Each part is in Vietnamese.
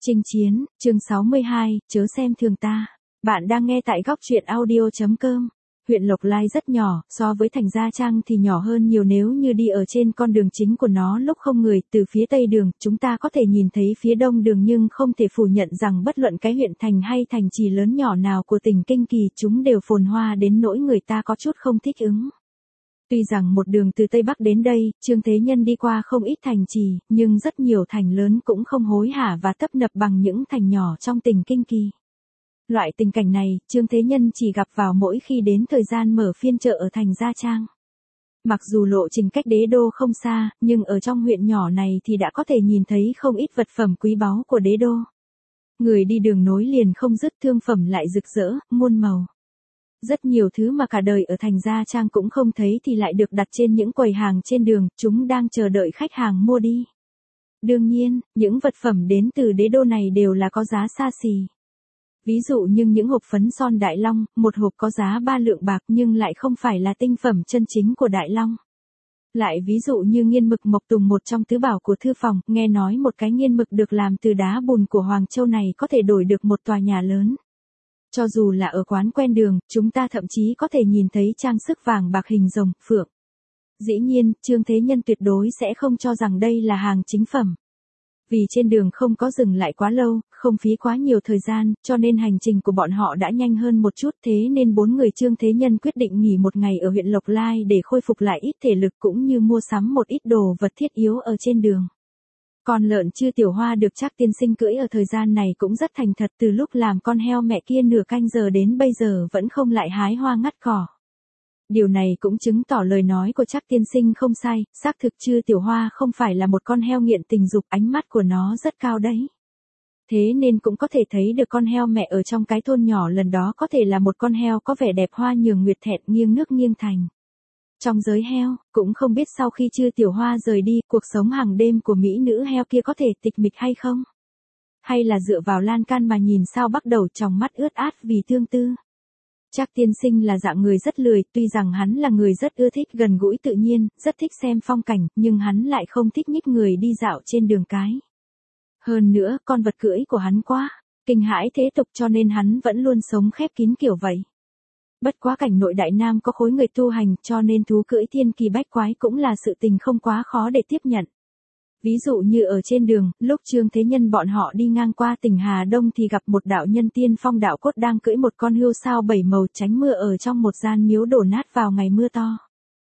Chinh chiến, chương 62, chớ xem thường ta. Bạn đang nghe tại góc truyện audio.com. Huyện Lộc Lai rất nhỏ, so với thành Gia Trang thì nhỏ hơn nhiều nếu như đi ở trên con đường chính của nó lúc không người, từ phía tây đường, chúng ta có thể nhìn thấy phía đông đường nhưng không thể phủ nhận rằng bất luận cái huyện thành hay thành trì lớn nhỏ nào của tỉnh Kinh Kỳ chúng đều phồn hoa đến nỗi người ta có chút không thích ứng. Tuy rằng một đường từ Tây Bắc đến đây, Trương Thế Nhân đi qua không ít thành trì, nhưng rất nhiều thành lớn cũng không hối hả và tấp nập bằng những thành nhỏ trong tỉnh Kinh Kỳ. Loại tình cảnh này, Trương Thế Nhân chỉ gặp vào mỗi khi đến thời gian mở phiên chợ ở thành Gia Trang. Mặc dù lộ trình cách đế đô không xa, nhưng ở trong huyện nhỏ này thì đã có thể nhìn thấy không ít vật phẩm quý báu của đế đô. Người đi đường nối liền không dứt, thương phẩm lại rực rỡ, muôn màu. Rất nhiều thứ mà cả đời ở thành Gia Trang cũng không thấy thì lại được đặt trên những quầy hàng trên đường, chúng đang chờ đợi khách hàng mua đi. Đương nhiên, những vật phẩm đến từ đế đô này đều là có giá xa xỉ. Ví dụ như những hộp phấn son Đại Long, một hộp có giá 3 lượng bạc nhưng lại không phải là tinh phẩm chân chính của Đại Long. Lại ví dụ như nghiên mực Mộc Tùng, một trong tứ bảo của thư phòng, nghe nói một cái nghiên mực được làm từ đá bùn của Hoàng Châu này có thể đổi được một tòa nhà lớn. Cho dù là ở quán quen đường, chúng ta thậm chí có thể nhìn thấy trang sức vàng bạc hình rồng, phượng. Dĩ nhiên, Trương Thế Nhân tuyệt đối sẽ không cho rằng đây là hàng chính phẩm. Vì trên đường không có dừng lại quá lâu, không phí quá nhiều thời gian, cho nên hành trình của bọn họ đã nhanh hơn một chút, thế nên 4 người Trương Thế Nhân quyết định nghỉ một ngày ở huyện Lộc Lai để khôi phục lại ít thể lực cũng như mua sắm một ít đồ vật thiết yếu ở trên đường. Con lợn Chư Tiểu Hoa được Trác tiên sinh cưỡi ở thời gian này cũng rất thành thật, từ lúc làm con heo mẹ kia nửa canh giờ đến bây giờ vẫn không lại hái hoa ngắt cỏ. Điều này cũng chứng tỏ lời nói của Trác tiên sinh không sai, xác thực Chư Tiểu Hoa không phải là một con heo nghiện tình dục, ánh mắt của nó rất cao đấy. Thế nên cũng có thể thấy được con heo mẹ ở trong cái thôn nhỏ lần đó có thể là một con heo có vẻ đẹp hoa nhường nguyệt thẹn nghiêng nước nghiêng thành. Trong giới heo, cũng không biết sau khi Chư Tiểu Hoa rời đi, cuộc sống hàng đêm của mỹ nữ heo kia có thể tịch mịch hay không? Hay là dựa vào lan can mà nhìn sao bắt đầu tròng mắt ướt át vì thương tư? Trác tiên sinh là dạng người rất lười, tuy rằng hắn là người rất ưa thích gần gũi tự nhiên, rất thích xem phong cảnh, nhưng hắn lại không thích nhích người đi dạo trên đường cái. Hơn nữa, con vật cưỡi của hắn quá kinh hãi thế tục cho nên hắn vẫn luôn sống khép kín kiểu vậy. Bất quá cảnh nội Đại Nam có khối người tu hành cho nên thú cưỡi thiên kỳ bách quái cũng là sự tình không quá khó để tiếp nhận. Ví dụ như ở trên đường, lúc Trương Thế Nhân bọn họ đi ngang qua tỉnh Hà Đông thì gặp một đạo nhân tiên phong đạo cốt đang cưỡi một con hươu sao 7 màu tránh mưa ở trong một gian miếu đổ nát vào ngày mưa to.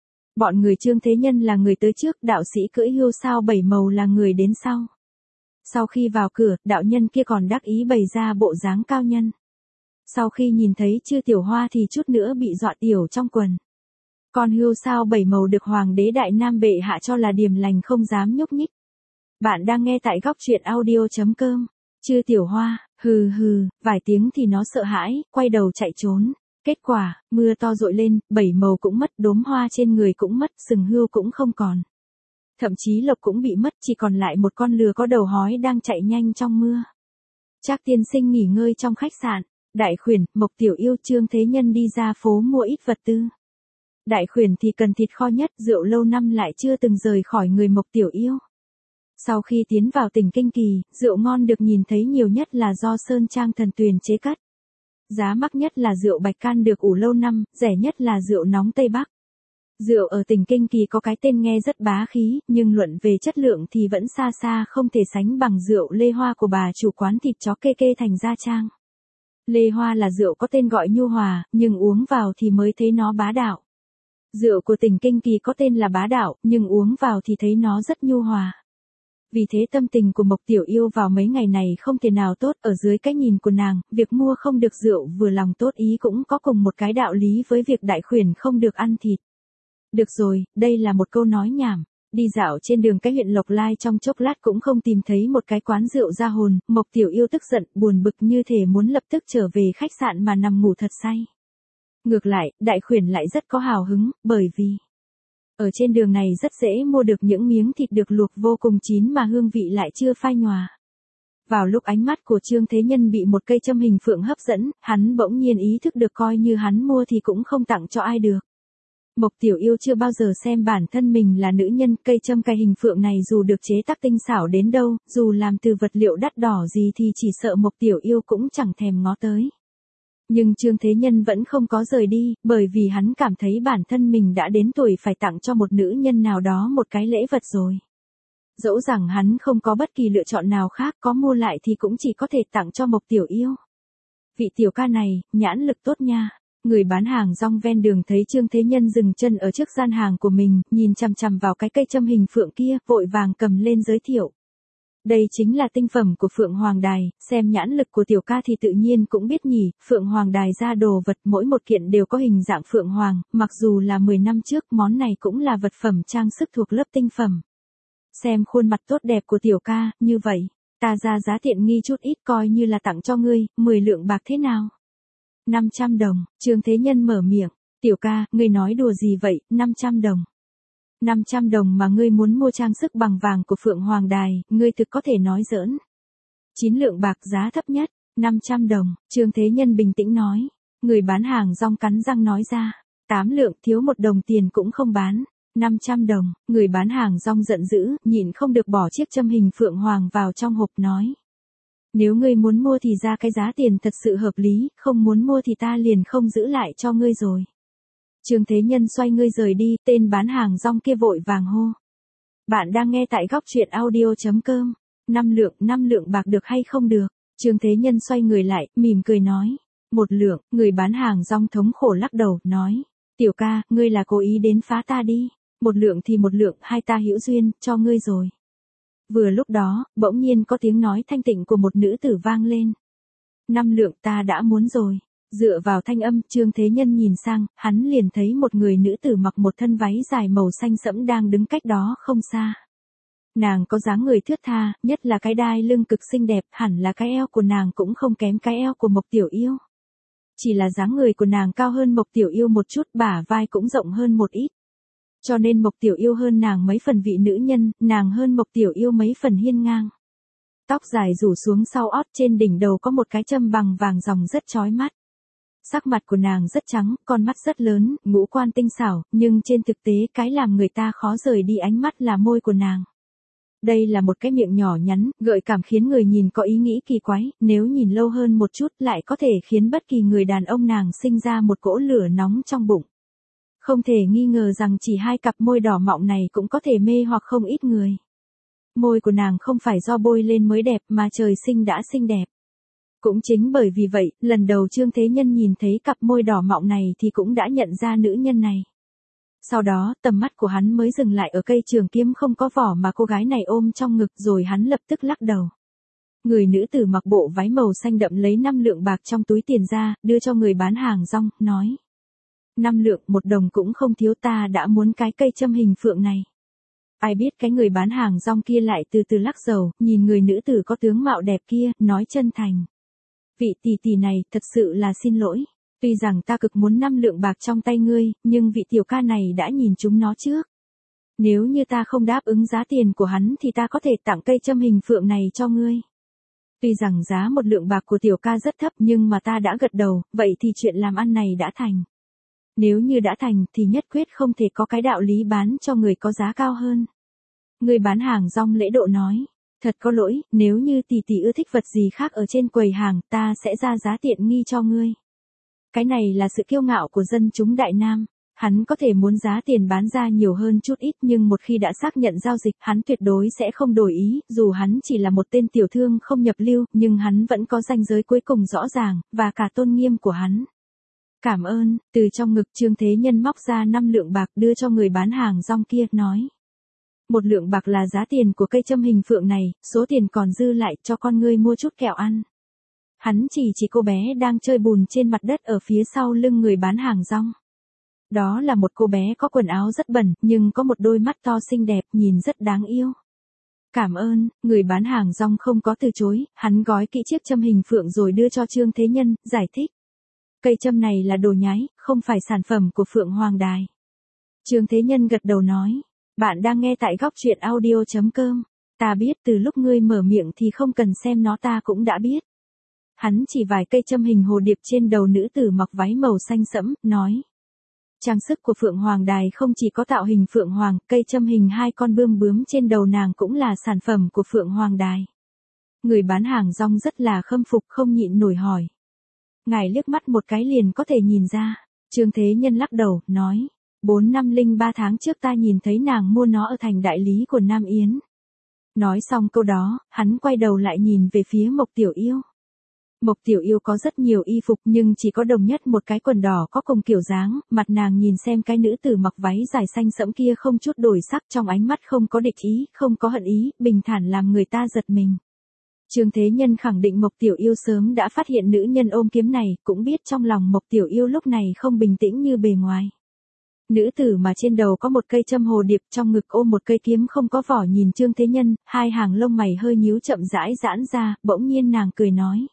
Bọn người Trương Thế Nhân là người tới trước, đạo sĩ cưỡi hươu sao 7 màu là người đến sau. Sau khi vào cửa, đạo nhân kia còn đắc ý bày ra bộ dáng cao nhân. Sau khi nhìn thấy Chư Tiểu Hoa thì chút nữa bị dọa tiểu trong quần. Con hươu sao 7 màu được Hoàng đế Đại Nam bệ hạ cho là điềm lành không dám nhúc nhích. Bạn đang nghe tại góc truyện audio.com. Chư Tiểu Hoa, hừ hừ, vài tiếng thì nó sợ hãi, quay đầu chạy trốn. Kết quả, mưa to dội lên, 7 màu cũng mất, đốm hoa trên người cũng mất, sừng hươu cũng không còn. Thậm chí lộc cũng bị mất, chỉ còn lại một con lừa có đầu hói đang chạy nhanh trong mưa. Trác tiên sinh nghỉ ngơi trong khách sạn. Đại Khuyển, Mộc Tiểu Yêu, Trương Thế Nhân đi ra phố mua ít vật tư. Đại Khuyển thì cần thịt kho nhất, rượu lâu năm lại chưa từng rời khỏi người Mộc Tiểu Yêu. Sau khi tiến vào tỉnh Kinh Kỳ, rượu ngon được nhìn thấy nhiều nhất là do Sơn Trang Thần Tuyền chế cất. Giá mắc nhất là rượu Bạch Can được ủ lâu năm, rẻ nhất là rượu nóng Tây Bắc. Rượu ở tỉnh Kinh Kỳ có cái tên nghe rất bá khí, nhưng luận về chất lượng thì vẫn xa xa không thể sánh bằng rượu Lê Hoa của bà chủ quán thịt chó kê kê thành Gia Trang. Lê Hoa là rượu có tên gọi nhu hòa, nhưng uống vào thì mới thấy nó bá đạo. Rượu của tỉnh Kinh Kỳ có tên là bá đạo, nhưng uống vào thì thấy nó rất nhu hòa. Vì thế tâm tình của Mộc Tiểu Yêu vào mấy ngày này không thể nào tốt, ở dưới cái nhìn của nàng, việc mua không được rượu vừa lòng tốt ý cũng có cùng một cái đạo lý với việc Đại Khuyển không được ăn thịt. Được rồi, đây là một câu nói nhảm. Đi dạo trên đường cái huyện Lộc Lai trong chốc lát cũng không tìm thấy một cái quán rượu ra hồn, Mộc Tiểu Yêu tức giận, buồn bực như thể muốn lập tức trở về khách sạn mà nằm ngủ thật say. Ngược lại, Đại Khuyển lại rất có hào hứng, bởi vì ở trên đường này rất dễ mua được những miếng thịt được luộc vô cùng chín mà hương vị lại chưa phai nhòa. Vào lúc ánh mắt của Trương Thế Nhân bị một cây châm hình phượng hấp dẫn, hắn bỗng nhiên ý thức được coi như hắn mua thì cũng không tặng cho ai được. Mộc Tiểu Yêu chưa bao giờ xem bản thân mình là nữ nhân, cây châm cài hình phượng này dù được chế tác tinh xảo đến đâu, dù làm từ vật liệu đắt đỏ gì thì chỉ sợ Mộc Tiểu Yêu cũng chẳng thèm ngó tới. Nhưng Trương Thế Nhân vẫn không có rời đi, bởi vì hắn cảm thấy bản thân mình đã đến tuổi phải tặng cho một nữ nhân nào đó một cái lễ vật rồi. Dẫu rằng hắn không có bất kỳ lựa chọn nào khác, có mua lại thì cũng chỉ có thể tặng cho Mộc Tiểu Yêu. Vị tiểu ca này, nhãn lực tốt nha. Người bán hàng rong ven đường thấy Trương Thế Nhân dừng chân ở trước gian hàng của mình, nhìn chằm chằm vào cái cây châm hình phượng kia, vội vàng cầm lên giới thiệu. Đây chính là tinh phẩm của Phượng Hoàng Đài, xem nhãn lực của tiểu ca thì tự nhiên cũng biết nhỉ, Phượng Hoàng Đài ra đồ vật mỗi một kiện đều có hình dạng Phượng Hoàng, mặc dù là 10 năm trước món này cũng là vật phẩm trang sức thuộc lớp tinh phẩm. Xem khuôn mặt tốt đẹp của tiểu ca, như vậy, ta ra giá tiện nghi chút ít coi như là tặng cho ngươi, 10 lượng bạc thế nào? 500 đồng, Trương Thế Nhân mở miệng, tiểu ca, ngươi nói đùa gì vậy, 500 đồng. 500 đồng mà ngươi muốn mua trang sức bằng vàng của Phượng Hoàng Đài, ngươi thực có thể nói giỡn. 9 lượng bạc giá thấp nhất, 500 đồng, Trương Thế Nhân bình tĩnh nói. Người bán hàng rong cắn răng nói ra, 8 lượng thiếu 1 đồng tiền cũng không bán. 500 đồng, người bán hàng rong giận dữ, nhịn không được bỏ chiếc châm hình Phượng Hoàng vào trong hộp nói. Nếu ngươi muốn mua thì ra cái giá tiền thật sự hợp lý, không muốn mua thì ta liền không giữ lại cho ngươi rồi. Trương Thế Nhân xoay ngươi rời đi, tên bán hàng rong kia vội vàng hô. Bạn đang nghe tại góc truyện audio.com. 5 lượng bạc được hay không được? Trương Thế Nhân xoay người lại, mỉm cười nói. 1 lượng, người bán hàng rong thống khổ lắc đầu, nói. Tiểu ca, ngươi là cố ý đến phá ta đi. 1 lượng thì 1 lượng, hai ta hữu duyên, cho ngươi rồi. Vừa lúc đó, bỗng nhiên có tiếng nói thanh tịnh của một nữ tử vang lên. 5 lượng ta đã muốn rồi. Dựa vào thanh âm, Trương Thế Nhân nhìn sang, hắn liền thấy một người nữ tử mặc một thân váy dài màu xanh sẫm đang đứng cách đó không xa. Nàng có dáng người thướt tha, nhất là cái đai lưng cực xinh đẹp, hẳn là cái eo của nàng cũng không kém cái eo của Mộc Tiểu Yêu. Chỉ là dáng người của nàng cao hơn Mộc Tiểu Yêu một chút, bả vai cũng rộng hơn một ít. Cho nên Mộc Tiểu Yêu hơn nàng mấy phần vị nữ nhân, nàng hơn Mộc Tiểu Yêu mấy phần hiên ngang. Tóc dài rủ xuống sau ót, trên đỉnh đầu có một cái châm bằng vàng ròng rất chói mắt. Sắc mặt của nàng rất trắng, con mắt rất lớn, ngũ quan tinh xảo, nhưng trên thực tế cái làm người ta khó rời đi ánh mắt là môi của nàng. Đây là một cái miệng nhỏ nhắn, gợi cảm khiến người nhìn có ý nghĩ kỳ quái, nếu nhìn lâu hơn một chút lại có thể khiến bất kỳ người đàn ông nàng sinh ra một cỗ lửa nóng trong bụng. Không thể nghi ngờ rằng chỉ hai cặp môi đỏ mọng này cũng có thể mê hoặc không ít người. Môi của nàng không phải do bôi lên mới đẹp mà trời sinh đã xinh đẹp. Cũng chính bởi vì vậy, lần đầu Trương Thế Nhân nhìn thấy cặp môi đỏ mọng này thì cũng đã nhận ra nữ nhân này. Sau đó, tầm mắt của hắn mới dừng lại ở cây trường kiếm không có vỏ mà cô gái này ôm trong ngực rồi hắn lập tức lắc đầu. Người nữ tử mặc bộ váy màu xanh đậm lấy 5 lượng bạc trong túi tiền ra, đưa cho người bán hàng rong, nói. 5 lượng, 1 đồng cũng không thiếu, ta đã muốn cái cây châm hình phượng này. Ai biết cái người bán hàng rong kia lại từ từ lắc đầu, nhìn người nữ tử có tướng mạo đẹp kia, nói chân thành. Vị tỷ tỷ này, thật sự là xin lỗi. Tuy rằng ta cực muốn 5 lượng bạc trong tay ngươi, nhưng vị tiểu ca này đã nhìn chúng nó trước. Nếu như ta không đáp ứng giá tiền của hắn thì ta có thể tặng cây châm hình phượng này cho ngươi. Tuy rằng giá 1 lượng bạc của tiểu ca rất thấp nhưng mà ta đã gật đầu, vậy thì chuyện làm ăn này đã thành. Nếu như đã thành thì nhất quyết không thể có cái đạo lý bán cho người có giá cao hơn. Người bán hàng rong lễ độ nói. Thật có lỗi, nếu như tỷ tỷ ưa thích vật gì khác ở trên quầy hàng, ta sẽ ra giá tiện nghi cho ngươi. Cái này là sự kiêu ngạo của dân chúng Đại Nam. Hắn có thể muốn giá tiền bán ra nhiều hơn chút ít nhưng một khi đã xác nhận giao dịch, hắn tuyệt đối sẽ không đổi ý, dù hắn chỉ là một tên tiểu thương không nhập lưu, nhưng hắn vẫn có ranh giới cuối cùng rõ ràng, và cả tôn nghiêm của hắn. Cảm ơn, từ trong ngực Trương Thế Nhân móc ra 5 lượng bạc đưa cho người bán hàng rong kia, nói. 1 lượng bạc là giá tiền của cây châm hình phượng này, số tiền còn dư lại cho con ngươi mua chút kẹo ăn. Hắn chỉ cô bé đang chơi bùn trên mặt đất ở phía sau lưng người bán hàng rong. Đó là một cô bé có quần áo rất bẩn, nhưng có một đôi mắt to xinh đẹp, nhìn rất đáng yêu. Cảm ơn, người bán hàng rong không có từ chối, hắn gói kỹ chiếc châm hình phượng rồi đưa cho Trương Thế Nhân, giải thích. Cây châm này là đồ nhái, không phải sản phẩm của Phượng Hoàng Đài. Trương Thế Nhân gật đầu nói. Bạn đang nghe tại góc truyện audio.com. Ta biết từ lúc ngươi mở miệng thì không cần xem nó ta cũng đã biết. Hắn chỉ vài cây châm hình hồ điệp trên đầu nữ tử mặc váy màu xanh sẫm, nói. Trang sức của Phượng Hoàng Đài không chỉ có tạo hình Phượng Hoàng, cây châm hình hai con bươm bướm trên đầu nàng cũng là sản phẩm của Phượng Hoàng Đài. Người bán hàng rong rất là khâm phục không nhịn nổi hỏi. Ngài liếc mắt một cái liền có thể nhìn ra. Trương Thế Nhân lắc đầu, nói. 4 năm 03 tháng trước ta nhìn thấy nàng mua nó ở thành đại lý của Nam Yến. Nói xong câu đó, hắn quay đầu lại nhìn về phía Mộc Tiểu Yêu. Mộc Tiểu Yêu có rất nhiều y phục nhưng chỉ có đồng nhất một cái quần đỏ có cùng kiểu dáng, mặt nàng nhìn xem cái nữ tử mặc váy dài xanh sẫm kia không chút đổi sắc, trong ánh mắt không có địch ý, không có hận ý, bình thản làm người ta giật mình. Trương Thế Nhân khẳng định Mộc Tiểu Yêu sớm đã phát hiện nữ nhân ôm kiếm này, cũng biết trong lòng Mộc Tiểu Yêu lúc này không bình tĩnh như bề ngoài. Nữ tử mà trên đầu có một cây châm hồ điệp, trong ngực ôm một cây kiếm không có vỏ nhìn Trương Thế Nhân, hai hàng lông mày hơi nhíu chậm rãi giãn ra, bỗng nhiên nàng cười nói.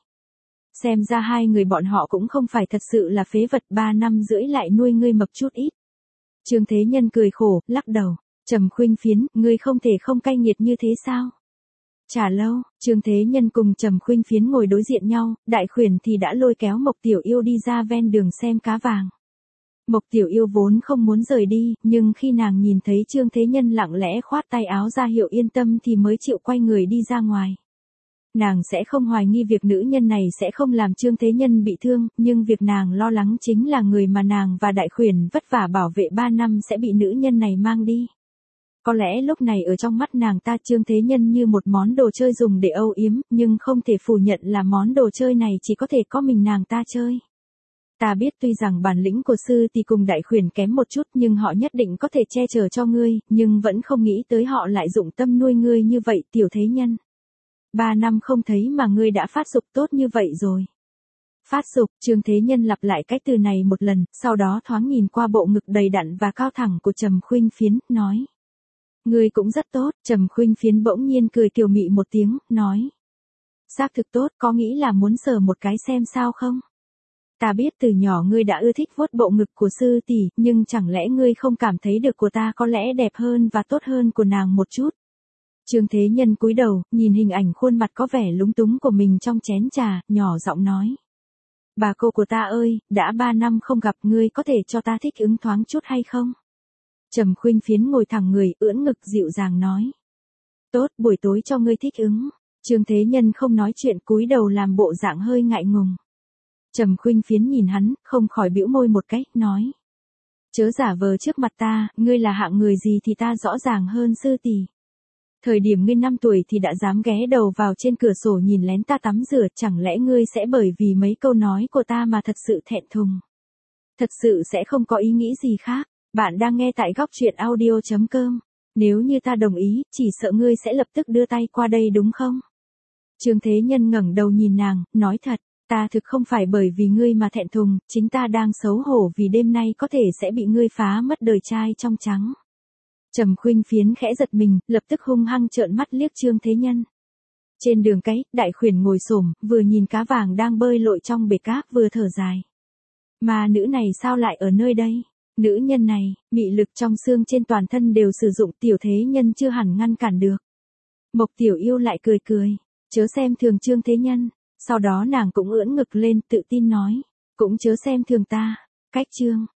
Xem ra hai người bọn họ cũng không phải thật sự là phế vật, 3 năm rưỡi lại nuôi ngươi mập chút ít. Trương Thế Nhân cười khổ, lắc đầu, Trầm Khuynh Phiến, ngươi không thể không cay nghiệt như thế sao? Chả lâu, Trương Thế Nhân cùng Trầm Khuynh Phiến ngồi đối diện nhau, Đại Khuyển thì đã lôi kéo Mộc Tiểu Yêu đi ra ven đường xem cá vàng. Mộc Tiểu Yêu vốn không muốn rời đi, nhưng khi nàng nhìn thấy Trương Thế Nhân lặng lẽ khoát tay áo ra hiệu yên tâm thì mới chịu quay người đi ra ngoài. Nàng sẽ không hoài nghi việc nữ nhân này sẽ không làm Trương Thế Nhân bị thương, nhưng việc nàng lo lắng chính là người mà nàng và Đại Khuyển vất vả bảo vệ 3 năm sẽ bị nữ nhân này mang đi. Có lẽ lúc này ở trong mắt nàng ta Trương Thế Nhân như một món đồ chơi dùng để âu yếm, nhưng không thể phủ nhận là món đồ chơi này chỉ có thể có mình nàng ta chơi. Ta biết tuy rằng bản lĩnh của sư thì cùng Đại Khuyển kém một chút nhưng họ nhất định có thể che chở cho ngươi, nhưng vẫn không nghĩ tới họ lại dụng tâm nuôi ngươi như vậy Tiểu Thế Nhân. 3 năm không thấy mà ngươi đã phát dục tốt như vậy rồi. Phát dục, Trương Thế Nhân lặp lại cái từ này một lần, sau đó thoáng nhìn qua bộ ngực đầy đặn và cao thẳng của Trầm Khuynh Phiến, nói. Ngươi cũng rất tốt, Trầm Khuynh Phiến bỗng nhiên cười kiều mị một tiếng, nói. Xác thực tốt, có nghĩ là muốn sờ một cái xem sao không? Ta biết từ nhỏ ngươi đã ưa thích vuốt bộ ngực của sư tỷ, nhưng chẳng lẽ ngươi không cảm thấy được của ta có lẽ đẹp hơn và tốt hơn của nàng một chút? Trương Thế Nhân cúi đầu, nhìn hình ảnh khuôn mặt có vẻ lúng túng của mình trong chén trà, nhỏ giọng nói. Bà cô của ta ơi, đã 3 năm không gặp ngươi có thể cho ta thích ứng thoáng chút hay không? Trầm Khuynh Phiến ngồi thẳng người, ưỡn ngực dịu dàng nói. Tốt, buổi tối cho ngươi thích ứng. Trương Thế Nhân không nói chuyện cúi đầu làm bộ dạng hơi ngại ngùng. Trầm Khuynh Phiến nhìn hắn, không khỏi bĩu môi một cái, nói. Chớ giả vờ trước mặt ta, ngươi là hạng người gì thì ta rõ ràng hơn sư tỷ. Thời điểm ngươi 5 tuổi thì đã dám ghé đầu vào trên cửa sổ nhìn lén ta tắm rửa, chẳng lẽ ngươi sẽ bởi vì mấy câu nói của ta mà thật sự thẹn thùng? Thật sự sẽ không có ý nghĩ gì khác. Bạn đang nghe tại góc truyện audio.com. Nếu như ta đồng ý, chỉ sợ ngươi sẽ lập tức đưa tay qua đây đúng không? Trương Thế Nhân ngẩng đầu nhìn nàng, nói thật, ta thực không phải bởi vì ngươi mà thẹn thùng, chính ta đang xấu hổ vì đêm nay có thể sẽ bị ngươi phá mất đời trai trong trắng. Trầm Khuynh Phiến khẽ giật mình, lập tức hung hăng trợn mắt liếc Trương Thế Nhân. Trên đường cái, Đại Khuyển ngồi xổm, vừa nhìn cá vàng đang bơi lội trong bể cá, vừa thở dài. Mà nữ này sao lại ở nơi đây? Nữ nhân này, mị lực trong xương trên toàn thân đều sử dụng, Tiểu Thế Nhân chưa hẳn ngăn cản được. Mộc Tiểu Yêu lại cười cười, chớ xem thường Trương Thế Nhân. Sau đó nàng cũng ưỡn ngực lên, tự tin nói, cũng chớ xem thường ta. Cách Trương